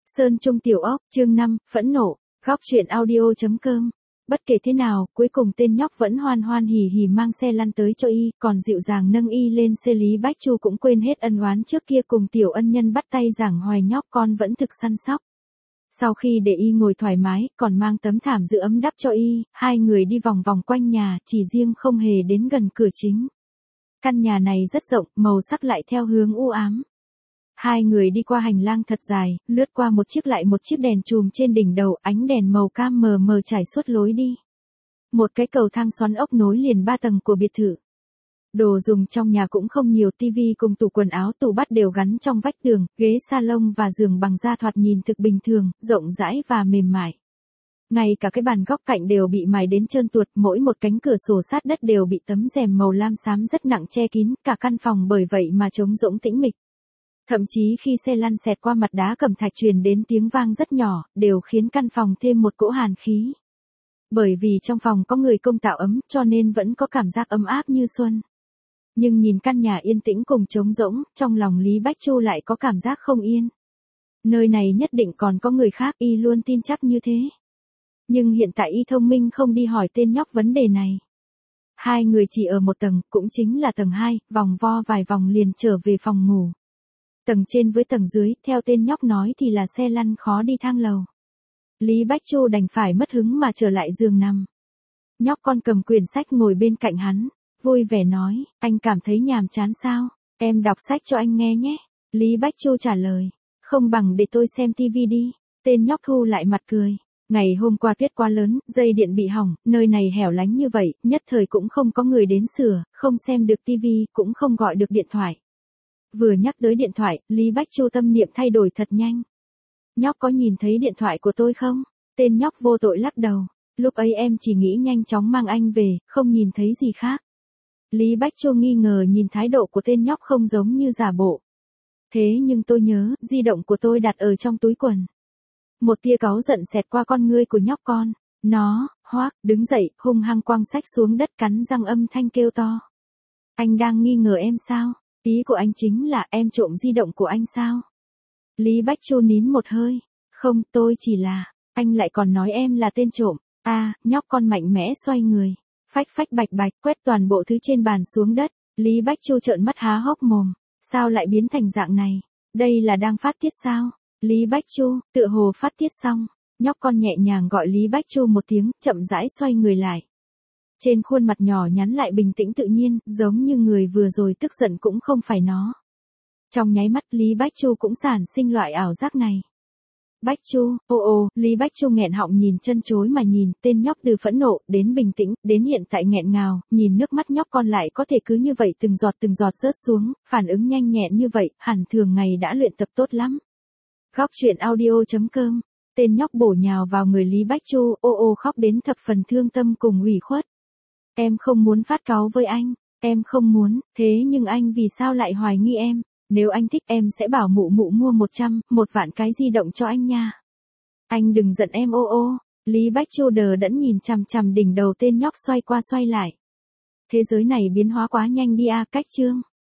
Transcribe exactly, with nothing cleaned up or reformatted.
Sơn Trung Tiểu Ốc, chương năm, phẫn nộ, góc truyện audio.com. Bất kể thế nào, cuối cùng tên nhóc vẫn hoan hoan hỉ hỉ mang xe lăn tới cho y, còn dịu dàng nâng y lên xe. Lý Bách Chu cũng quên hết ân oán trước kia cùng Tiểu Ân Nhân bắt tay giảng hoài nhóc con vẫn thực săn sóc. Sau khi để y ngồi thoải mái, còn mang tấm thảm giữ ấm đắp cho y, hai người đi vòng vòng quanh nhà, chỉ riêng không hề đến gần cửa chính. Căn nhà này rất rộng, màu sắc lại theo hướng u ám. Hai người đi qua hành lang thật dài, lướt qua một chiếc lại một chiếc đèn chùm trên đỉnh đầu, ánh đèn màu cam mờ mờ trải suốt lối đi. Một cái cầu thang xoắn ốc nối liền ba tầng của biệt thự. Đồ dùng trong nhà cũng không nhiều, tivi cùng tủ quần áo tủ bát đều gắn trong vách tường, ghế salon và giường bằng da thoạt nhìn thực bình thường, rộng rãi và mềm mại. Ngay cả cái bàn góc cạnh đều bị mài đến trơn tuột, mỗi một cánh cửa sổ sát đất đều bị tấm rèm màu lam xám rất nặng che kín, cả căn phòng bởi vậy mà trống rỗng tĩnh mịch. Thậm chí khi xe lăn xẹt qua mặt đá cẩm thạch truyền đến tiếng vang rất nhỏ, đều khiến căn phòng thêm một cỗ hàn khí. Bởi vì trong phòng có người công tạo ấm, cho nên vẫn có cảm giác ấm áp như xuân. Nhưng nhìn căn nhà yên tĩnh cùng trống rỗng, trong lòng Lý Bách Chu lại có cảm giác không yên. Nơi này nhất định còn có người khác, y luôn tin chắc như thế. Nhưng hiện tại y thông minh không đi hỏi tên nhóc vấn đề này. Hai người chỉ ở một tầng, cũng chính là tầng hai, vòng vo vài vòng liền trở về phòng ngủ. Tầng trên với tầng dưới, theo tên nhóc nói thì là xe lăn khó đi thang lầu. Lý Bách Chu đành phải mất hứng mà trở lại giường nằm. Nhóc con cầm quyển sách ngồi bên cạnh hắn, vui vẻ nói, anh cảm thấy nhàm chán sao? Em đọc sách cho anh nghe nhé. Lý Bách Chu trả lời, không bằng để tôi xem tivi đi. Tên nhóc thu lại mặt cười. Ngày hôm qua tuyết quá lớn, dây điện bị hỏng, nơi này hẻo lánh như vậy, nhất thời cũng không có người đến sửa, không xem được tivi, cũng không gọi được điện thoại. Vừa nhắc tới điện thoại, Lý Bách Chu tâm niệm thay đổi thật nhanh. Nhóc có nhìn thấy điện thoại của tôi không? Tên nhóc vô tội lắc đầu. Lúc ấy em chỉ nghĩ nhanh chóng mang anh về, không nhìn thấy gì khác. Lý Bách Chu nghi ngờ nhìn thái độ của tên nhóc không giống như giả bộ. Thế nhưng tôi nhớ, di động của tôi đặt ở trong túi quần. Một tia cáu giận xẹt qua con ngươi của nhóc con. Nó, hoác, đứng dậy, hung hăng quăng sách xuống đất cắn răng âm thanh kêu to. Anh đang nghi ngờ em sao? Ý của anh chính là em trộm di động của anh sao? Lý Bách Chu nín một hơi. Không, tôi chỉ là, anh lại còn nói em là tên trộm. À, nhóc con mạnh mẽ xoay người. Phách phách bạch bạch, quét toàn bộ thứ trên bàn xuống đất. Lý Bách Chu trợn mắt há hốc mồm. Sao lại biến thành dạng này? Đây là đang phát tiết sao? Lý Bách Chu, tựa hồ phát tiết xong. Nhóc con nhẹ nhàng gọi Lý Bách Chu một tiếng, chậm rãi xoay người lại. Trên khuôn mặt nhỏ nhắn lại bình tĩnh tự nhiên, giống như người vừa rồi tức giận cũng không phải nó. Trong nháy mắt Lý Bách Chu cũng sản sinh loại ảo giác này. Bách Chu, ô ô, Lý Bách Chu nghẹn họng nhìn chân chối mà nhìn, tên nhóc từ phẫn nộ, đến bình tĩnh, đến hiện tại nghẹn ngào, nhìn nước mắt nhóc con lại có thể cứ như vậy từng giọt từng giọt rớt xuống, phản ứng nhanh nhẹn như vậy, hẳn thường ngày đã luyện tập tốt lắm. Góc truyện audio.com, tên nhóc bổ nhào vào người Lý Bách Chu, ô ô khóc đến thập phần thương tâm cùng ủy khuất. Em không muốn phát cáu với anh, em không muốn, thế nhưng anh vì sao lại hoài nghi em? Nếu anh thích em sẽ bảo mụ mụ mua một trăm, một vạn cái di động cho anh nha. Anh đừng giận em ô ô. Lý Bách Chu đờ đẫn nhìn chằm chằm đỉnh đầu tên nhóc xoay qua xoay lại. Thế giới này biến hóa quá nhanh đi à, cách chương.